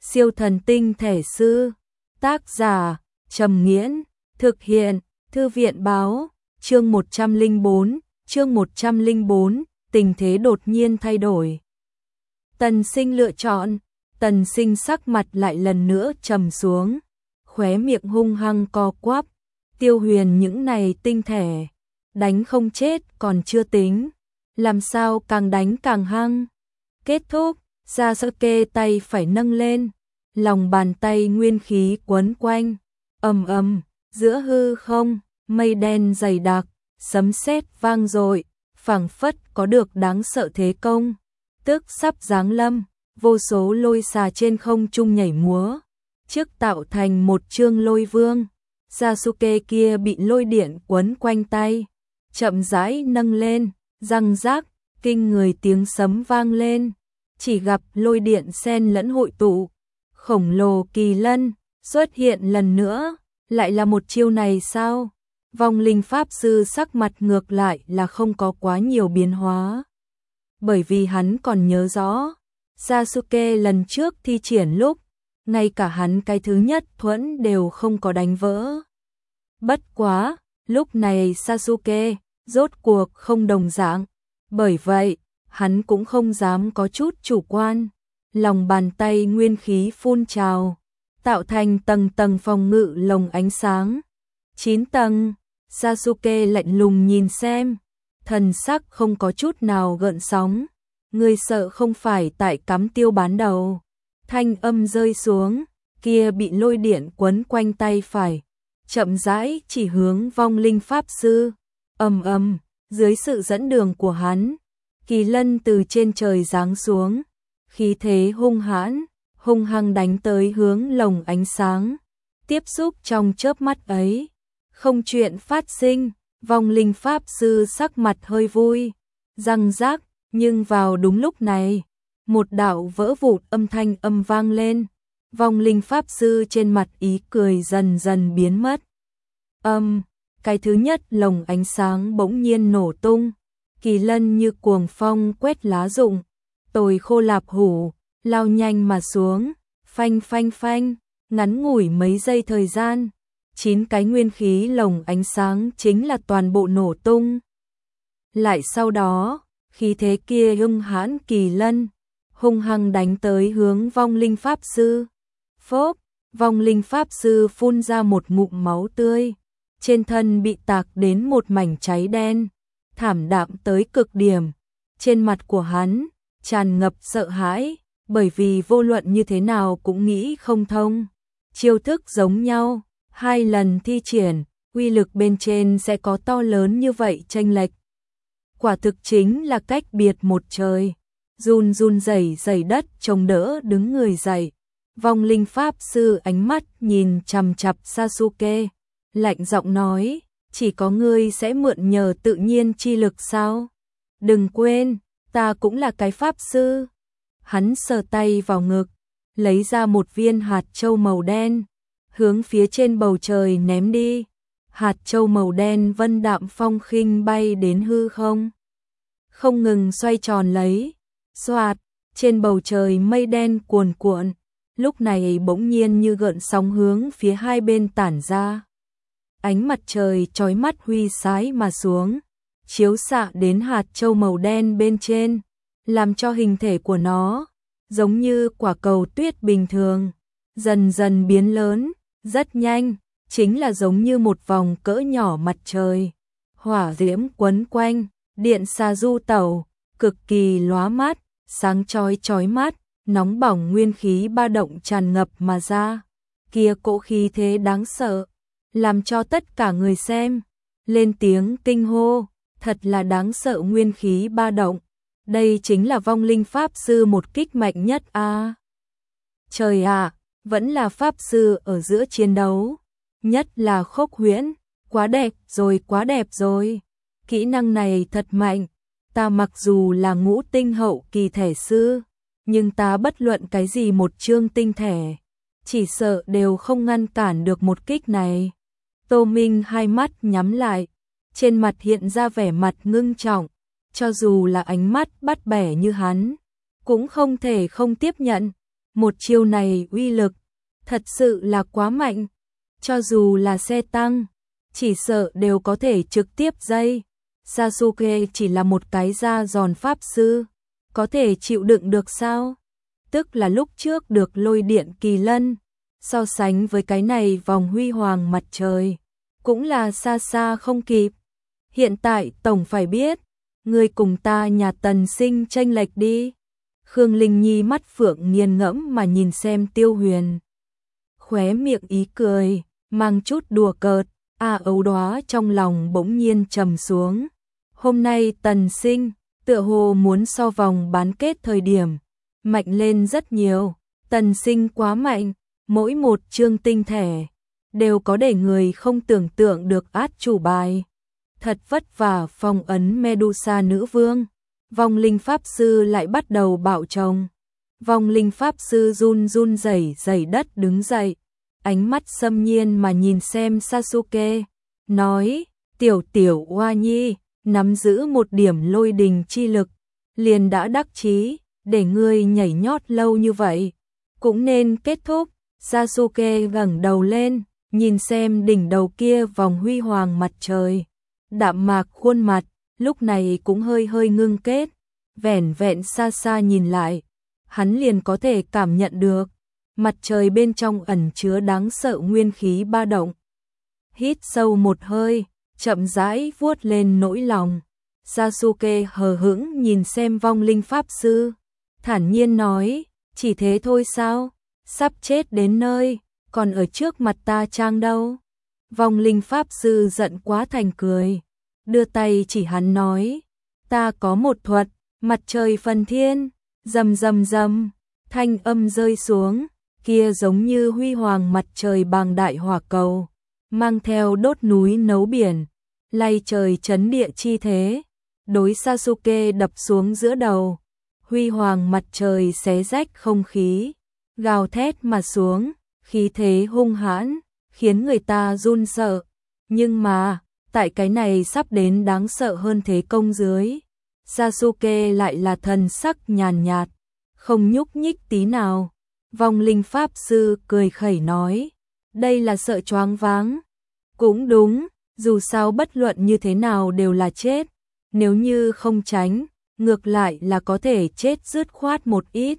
Siêu thần tinh thể sư. Tác giả Trầm Nghiễn. Thực hiện Thư viện báo. Chương 104, tình thế đột nhiên thay đổi. Tần Sinh lựa chọn. Tần Sinh sắc mặt lại lần nữa trầm xuống, khóe miệng hung hăng co quắp. Tiêu Huyền những này tinh thể, đánh không chết còn chưa tính, làm sao càng đánh càng hăng. Kết thúc, Sasuke tay phải nâng lên, lòng bàn tay nguyên khí quấn quanh, ầm ầm, giữa hư không, mây đen dày đặc, sấm sét vang dội, phảng phất có được đáng sợ thế công, tức sắp giáng lâm, vô số lôi xà trên không trung nhảy múa, trước tạo thành một chương lôi vương. Sasuke kia bị lôi điện quấn quanh tay, chậm rãi nâng lên, răng rác, kinh người tiếng sấm vang lên, chỉ gặp lôi điện xen lẫn hội tụ, khổng lồ kỳ lân xuất hiện lần nữa, lại là một chiêu này sao? Vong linh pháp sư sắc mặt ngược lại là không có quá nhiều biến hóa, bởi vì hắn còn nhớ rõ, Sasuke lần trước thi triển lúc, ngay cả hắn cái thứ nhất thuẫn đều không có đánh vỡ. Bất quá, lúc này Sasuke rốt cuộc không đồng dạng, bởi vậy, hắn cũng không dám có chút chủ quan, lòng bàn tay nguyên khí phun trào, tạo thành tầng tầng phòng ngự lồng ánh sáng. 9 tầng, Sasuke lạnh lùng nhìn xem, thần sắc không có chút nào gợn sóng, người sợ không phải tại cắm tiêu bán đầu. Thanh âm rơi xuống, kia bị lôi điện quấn quanh tay phải, chậm rãi chỉ hướng vong linh pháp sư. Ầm ầm, dưới sự dẫn đường của hắn, kỳ lân từ trên trời giáng xuống, khí thế hung hãn, hung hăng đánh tới hướng lồng ánh sáng. Tiếp xúc trong chớp mắt ấy, không chuyện phát sinh, vong linh pháp sư sắc mặt hơi vui, răng rác, nhưng vào đúng lúc này, một đạo vỡ vụn âm thanh vang lên, vong linh pháp sư trên mặt ý cười dần dần biến mất. Cái thứ nhất lồng ánh sáng bỗng nhiên nổ tung, kỳ lân như cuồng phong quét lá rụng, tồi khô lạp hủ, lao nhanh mà xuống, phanh phanh phanh, ngắn ngủi mấy giây thời gian, 9 cái nguyên khí lồng ánh sáng chính là toàn bộ nổ tung. Lại sau đó, khí thế kia hung hãn kỳ lân, hung hăng đánh tới hướng vong linh pháp sư. Phốp, vong linh pháp sư phun ra một ngụm máu tươi, trên thân bị tạc đến một mảnh cháy đen, thảm đạm tới cực điểm. Trên mặt của hắn tràn ngập sợ hãi, bởi vì vô luận như thế nào cũng nghĩ không thông. Chiêu thức giống nhau, 2 lần thi triển, uy lực bên trên sẽ có to lớn như vậy chênh lệch. Quả thực chính là cách biệt một trời. Run run rẩy rẩy đất chống đỡ đứng người dậy. Vong linh pháp sư ánh mắt nhìn chằm chằm Sasuke, lạnh giọng nói, chỉ có ngươi sẽ mượn nhờ tự nhiên chi lực sao? Đừng quên, ta cũng là cái pháp sư. Hắn sờ tay vào ngực, lấy ra một viên hạt châu màu đen, hướng phía trên bầu trời ném đi. Hạt châu màu đen vân đạm phong khinh bay đến hư không, không ngừng xoay tròn lấy. Xoạt, trên bầu trời mây đen cuồn cuộn, lúc này bỗng nhiên như gợn sóng hướng phía hai bên tản ra. Ánh mặt trời chói mắt huy sái mà xuống, chiếu xạ đến hạt châu màu đen bên trên, làm cho hình thể của nó giống như quả cầu tuyết bình thường, dần dần biến lớn, rất nhanh, chính là giống như một vòng cỡ nhỏ mặt trời. Hỏa diễm quấn quanh, điện xà du tẩu, cực kỳ lóa mắt, sáng chói mắt, nóng bỏng nguyên khí ba động tràn ngập mà ra. Kia cỗ khí thế đáng sợ, làm cho tất cả người xem lên tiếng kinh hô, thật là đáng sợ nguyên khí ba động. Đây chính là vong linh pháp sư một kích mạnh nhất a. Trời ạ, vẫn là pháp sư ở giữa chiến đấu, nhất là Khốc Huyễn, quá đẹp rồi. Kỹ năng này thật mạnh, ta mặc dù là ngũ tinh hậu kỳ thể sư, nhưng ta bất luận cái gì một chương tinh thể, chỉ sợ đều không ngăn cản được một kích này. Tô Minh hai mắt nhắm lại, trên mặt hiện ra vẻ mặt ngưng trọng, cho dù là ánh mắt bắt bẻ như hắn, cũng không thể không tiếp nhận. Một chiêu này uy lực thật sự là quá mạnh, cho dù là xe tăng, chỉ sợ đều có thể trực tiếp dây. Sasuke chỉ là một cái da giòn pháp sư, có thể chịu đựng được sao? Tức là lúc trước được lôi điện kỳ lân, so sánh với cái này vòng huy hoàng mặt trời, cũng là xa xa không kịp. Hiện tại tổng phải biết, người cùng ta nhà Tần Sinh chênh lệch đi. Khương Linh Nhi mắt phượng nghiền ngẫm mà nhìn xem Tiêu Huyền. Khóe miệng ý cười, mang chút đùa cợt, ấu đóa trong lòng bỗng nhiên trầm xuống. Hôm nay Tần Sinh, tựa hồ muốn so vòng bán kết thời điểm, mạnh lên rất nhiều. Tần Sinh quá mạnh, mỗi một chương tinh thể, đều có để người không tưởng tượng được át chủ bài. Thật vất vả phong ấn Medusa nữ vương, vong linh pháp sư lại bắt đầu bạo chồng. Vong linh pháp sư run run rẩy rẩy đất đứng dậy, ánh mắt xâm nhiên mà nhìn xem Sasuke, nói, tiểu oa nhi, nắm giữ một điểm lôi đình chi lực, liền đã đắc chí, để ngươi nhảy nhót lâu như vậy, cũng nên kết thúc. Sasuke ngẩng đầu lên, nhìn xem đỉnh đầu kia vòng huy hoàng mặt trời. Đạm mạc khuôn mặt, lúc này cũng hơi hơi ngưng kết, vẻn vẹn xa xa nhìn lại, hắn liền có thể cảm nhận được, mặt trời bên trong ẩn chứa đáng sợ nguyên khí ba động. Hít sâu một hơi, chậm rãi vuốt lên nỗi lòng. Sasuke hờ hững nhìn xem vong linh pháp sư, thản nhiên nói, chỉ thế thôi sao, sắp chết đến nơi, còn ở trước mặt ta trang đâu. Vong linh pháp sư giận quá thành cười, đưa tay chỉ hắn nói, ta có một thuật, mặt trời phần thiên, rầm rầm rầm, thanh âm rơi xuống, kia giống như huy hoàng mặt trời bàng đại hỏa cầu, mang theo đốt núi nấu biển, lay trời chấn địa chi thế, đối Sasuke đập xuống giữa đầu. Huy hoàng mặt trời xé rách không khí, gào thét mà xuống, khí thế hung hãn, khiến người ta run sợ. Nhưng mà, tại cái này sắp đến đáng sợ hơn thế công dưới, Sasuke lại là thần sắc nhàn nhạt, không nhúc nhích tí nào. Vong linh pháp sư cười khẩy nói, đây là sợ choáng váng. Cũng đúng, dù sao bất luận như thế nào đều là chết, nếu như không tránh, ngược lại là có thể chết dứt khoát một ít.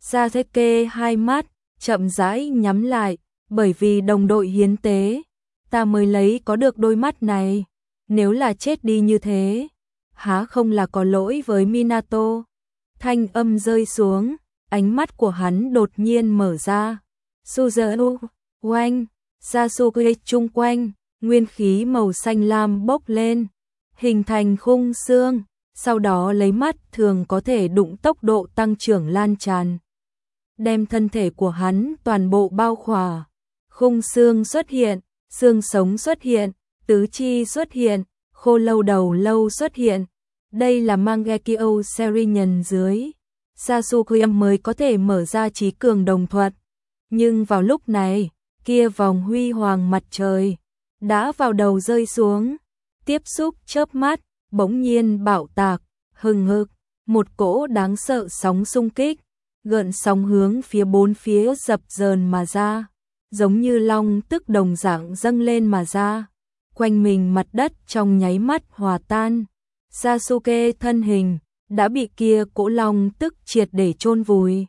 Sasuke hai mắt chậm rãi nhắm lại, bởi vì đồng đội hiến tế, ta mới lấy có được đôi mắt này. Nếu là chết đi như thế, há không là có lỗi với Minato. Thanh âm rơi xuống, ánh mắt của hắn đột nhiên mở ra. Suzaru, oanh, Sasuke chung quanh, nguyên khí màu xanh lam bốc lên, hình thành khung xương, sau đó lấy mắt thường có thể đụng tốc độ tăng trưởng lan tràn, đem thân thể của hắn toàn bộ bao khỏa. Khung xương xuất hiện, xương sống xuất hiện, tứ chi xuất hiện, khô lâu đầu lâu xuất hiện. Đây là Mangekyo Serinin dưới Sasuke mới có thể mở ra trí cường đồng thuật. Nhưng vào lúc này, kia vòng huy hoàng mặt trời đã vào đầu rơi xuống, tiếp xúc chớp mắt, bỗng nhiên bạo tạc, hừng hực, một cỗ đáng sợ sóng xung kích, gợn sóng hướng phía bốn phía dập dờn mà ra, giống như long tức đồng dạng dâng lên mà ra, quanh mình mặt đất trong nháy mắt hòa tan. Sasuke thân hình đã bị kia cỗ long tức triệt để chôn vùi.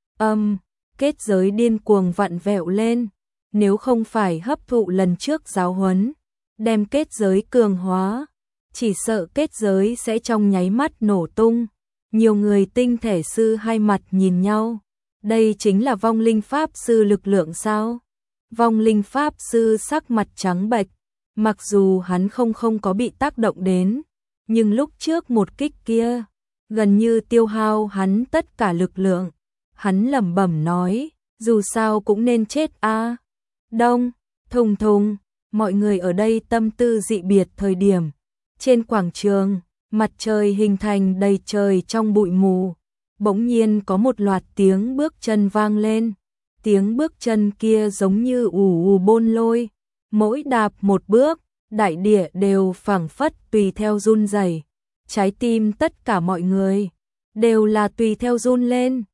Kết giới điên cuồng vặn vẹo lên, nếu không phải hấp thụ lần trước giáo huấn, đem kết giới cường hóa, chỉ sợ kết giới sẽ trong nháy mắt nổ tung. Nhiều người tinh thể sư hai mặt nhìn nhau, đây chính là vong linh pháp sư lực lượng sao? Vong linh pháp sư sắc mặt trắng bệch, mặc dù hắn không có bị tác động đến, nhưng lúc trước một kích kia, gần như tiêu hao hắn tất cả lực lượng. Hắn lẩm bẩm nói, dù sao cũng nên chết a. Đông, thùng thùng, mọi người ở đây tâm tư dị biệt thời điểm. Trên quảng trường, mặt trời hình thành đầy trời trong bụi mù. Bỗng nhiên có một loạt tiếng bước chân vang lên. Tiếng bước chân kia giống như ù bôn lôi. Mỗi đạp một bước, đại địa đều phảng phất tùy theo run rẩy. Trái tim tất cả mọi người đều là tùy theo run lên.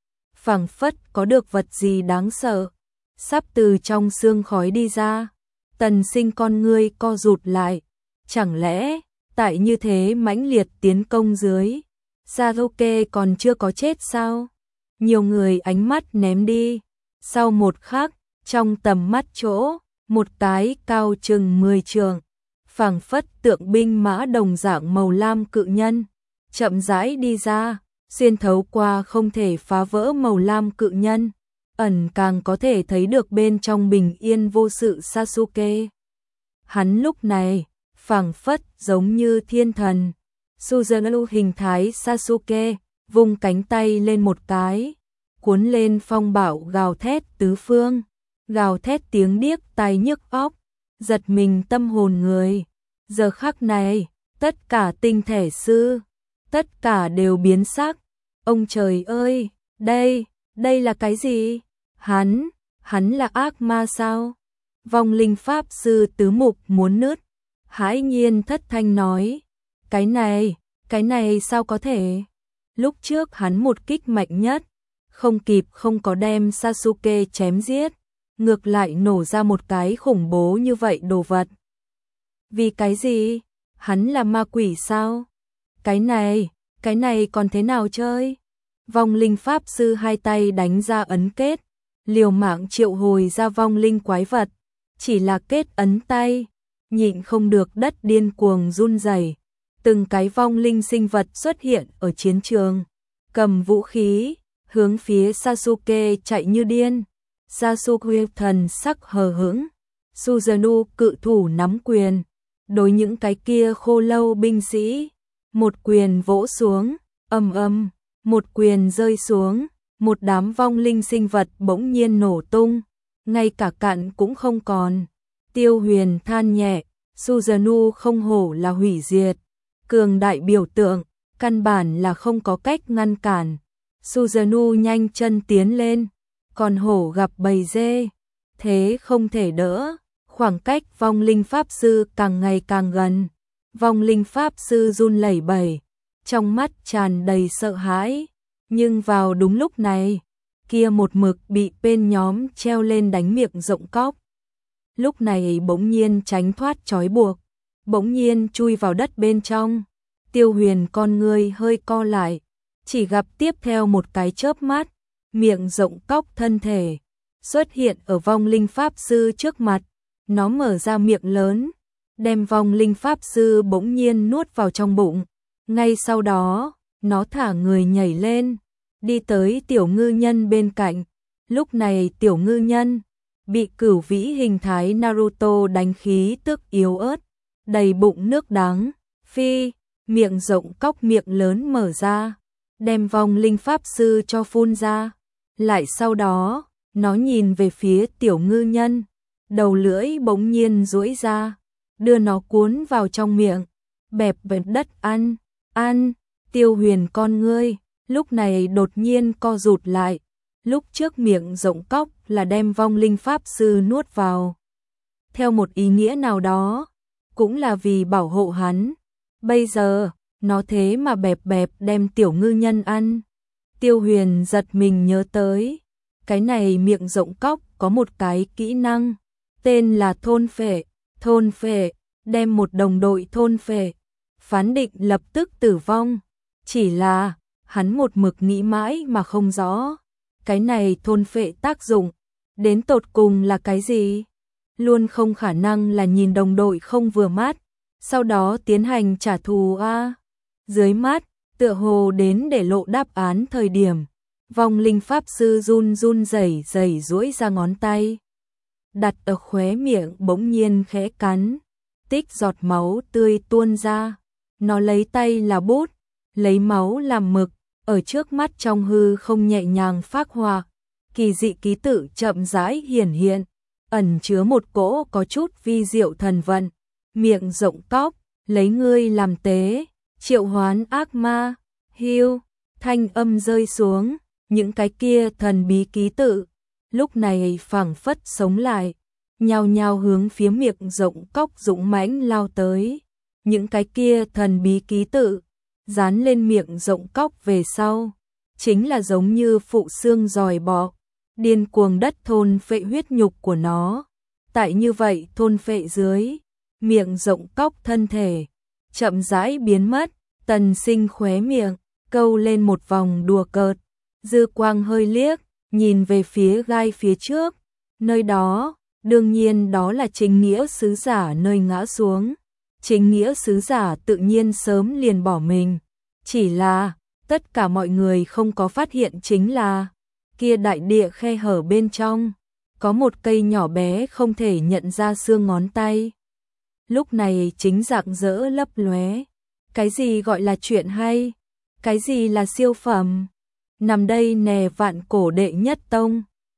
phảng phất có được vật gì đáng sợ sắp từ trong xương khói đi ra. Tần Sinh con ngươi co rụt lại, chẳng lẽ tại như thế mãnh liệt tiến công dưới, Sasuke còn chưa có chết sao? Nhiều người ánh mắt ném đi, sau một khắc, trong tầm mắt chỗ, một cái cao chừng 10 trượng, phảng phất tượng binh mã đồng dạng màu lam cự nhân, chậm rãi đi ra, xuyên thấu qua không thể phá vỡ màu lam cự nhân, ẩn càng có thể thấy được bên trong bình yên vô sự Sasuke. Hắn lúc này, phảng phất giống như thiên thần. Susanoo hình thái Sasuke, vung cánh tay lên một cái, cuốn lên phong bạo gào thét tứ phương, gào thét tiếng điếc tai nhức óc, giật mình tâm hồn người. Giờ khắc này, tất cả tinh thể sư, tất cả đều biến sắc. Ông trời ơi, đây là cái gì? Hắn là ác ma sao? Vong linh pháp sư tứ mục muốn nứt, hãi nhiên thất thanh nói, cái này sao có thể? Lúc trước hắn một kích mạnh nhất, không có đem Sasuke chém giết, ngược lại nổ ra một cái khủng bố như vậy đồ vật. Vì cái gì? Hắn là ma quỷ sao? Cái này còn thế nào chơi? Vong linh pháp sư hai tay đánh ra ấn kết, liều mạng triệu hồi ra vong linh quái vật, chỉ là kết ấn tay, nhịn không được đất điên cuồng run rẩy. Từng cái vong linh sinh vật xuất hiện ở chiến trường, cầm vũ khí, hướng phía Sasuke chạy như điên. Sasuke thần sắc hờ hững, Susanoo cự thủ nắm quyền, đối những cái kia khô lâu binh sĩ, một quyền vỗ xuống, ầm ầm, một quyền rơi xuống, một đám vong linh sinh vật bỗng nhiên nổ tung, ngay cả cặn cũng không còn. Tiêu Huyền than nhẹ, Susanoo không hổ là hủy diệt, cường đại biểu tượng, căn bản là không có cách ngăn cản. Susanoo nhanh chân tiến lên, còn hổ gặp bầy dê, thế không thể đỡ, khoảng cách vong linh pháp sư càng ngày càng gần. Vong linh pháp sư run lẩy bẩy, trong mắt tràn đầy sợ hãi, nhưng vào đúng lúc này, kia một mực bị bên nhóm treo lên đánh miệng rộng cóc. Lúc này bỗng nhiên tránh thoát trói buộc, bỗng nhiên chui vào đất bên trong. Tiêu Huyền con ngươi hơi co lại, chỉ gặp tiếp theo một cái chớp mắt, miệng rộng cóc thân thể xuất hiện ở vong linh pháp sư trước mặt, nó mở ra miệng lớn, đem vong linh pháp sư bỗng nhiên nuốt vào trong bụng. Ngay sau đó, nó thả người nhảy lên, đi tới tiểu ngư nhân bên cạnh. Lúc này tiểu ngư nhân bị cửu vĩ hình thái Naruto đánh khí tức yếu ớt, đầy bụng nước đắng, phi, miệng rộng cóc miệng lớn mở ra, đem vong linh pháp sư cho phun ra. Lại sau đó, nó nhìn về phía tiểu ngư nhân, đầu lưỡi bỗng nhiên duỗi ra, đưa nó cuốn vào trong miệng, bẹp bẹp đất ăn. Tiêu Huyền con ngươi lúc này đột nhiên co rụt lại. Lúc trước miệng rộng cóc là đem vong linh pháp sư nuốt vào, theo một ý nghĩa nào đó, cũng là vì bảo hộ hắn. Bây giờ, nó thế mà bẹp bẹp đem tiểu ngư nhân ăn. Tiêu Huyền giật mình nhớ tới, cái này miệng rộng cóc có một cái kỹ năng, tên là thôn phệ. Thôn phệ, đem một đồng đội thôn phệ, phán định lập tức tử vong. Chỉ là, hắn một mực nghĩ mãi mà không rõ, cái này thôn phệ tác dụng, đến tột cùng là cái gì? Luôn không khả năng là nhìn đồng đội không vừa mắt, sau đó tiến hành trả thù a. Dưới mắt, tựa hồ đến để lộ đáp án thời điểm, vong linh pháp sư run rẩy duỗi ra ngón tay, đặt ở khóe miệng bỗng nhiên khẽ cắn, tích giọt máu tươi tuôn ra. Nó lấy tay là bút, lấy máu làm mực, ở trước mắt trong hư không nhẹ nhàng phác họa, kỳ dị ký tự chậm rãi hiển hiện, ẩn chứa một cỗ có chút vi diệu thần vận. Miệng rộng cóc, lấy ngươi làm tế, triệu hoán ác ma, hưu, thanh âm rơi xuống, những cái kia thần bí ký tự, lúc này phảng phất sống lại, nhao nhao hướng phía miệng rộng cóc dũng mãnh lao tới. Những cái kia thần bí ký tự, dán lên miệng rộng cóc về sau, chính là giống như phụ xương giòi bọ, điên cuồng đất thôn phệ huyết nhục của nó. Tại như vậy thôn phệ dưới, miệng rộng cóc thân thể, chậm rãi biến mất, Tần Sinh khóe miệng, câu lên một vòng đùa cợt, dư quang hơi liếc, nhìn về phía gai phía trước, nơi đó, đương nhiên đó là chính nghĩa sứ giả nơi ngã xuống. Chính nghĩa sứ giả tự nhiên sớm liền bỏ mình, chỉ là tất cả mọi người không có phát hiện chính là kia đại địa khe hở bên trong, có một cây nhỏ bé không thể nhận ra xương ngón tay. Lúc này chính rạng rỡ lấp lóe. Cái gì gọi là chuyện hay? Cái gì là siêu phẩm? Nằm đây nè vạn cổ đệ nhất tông.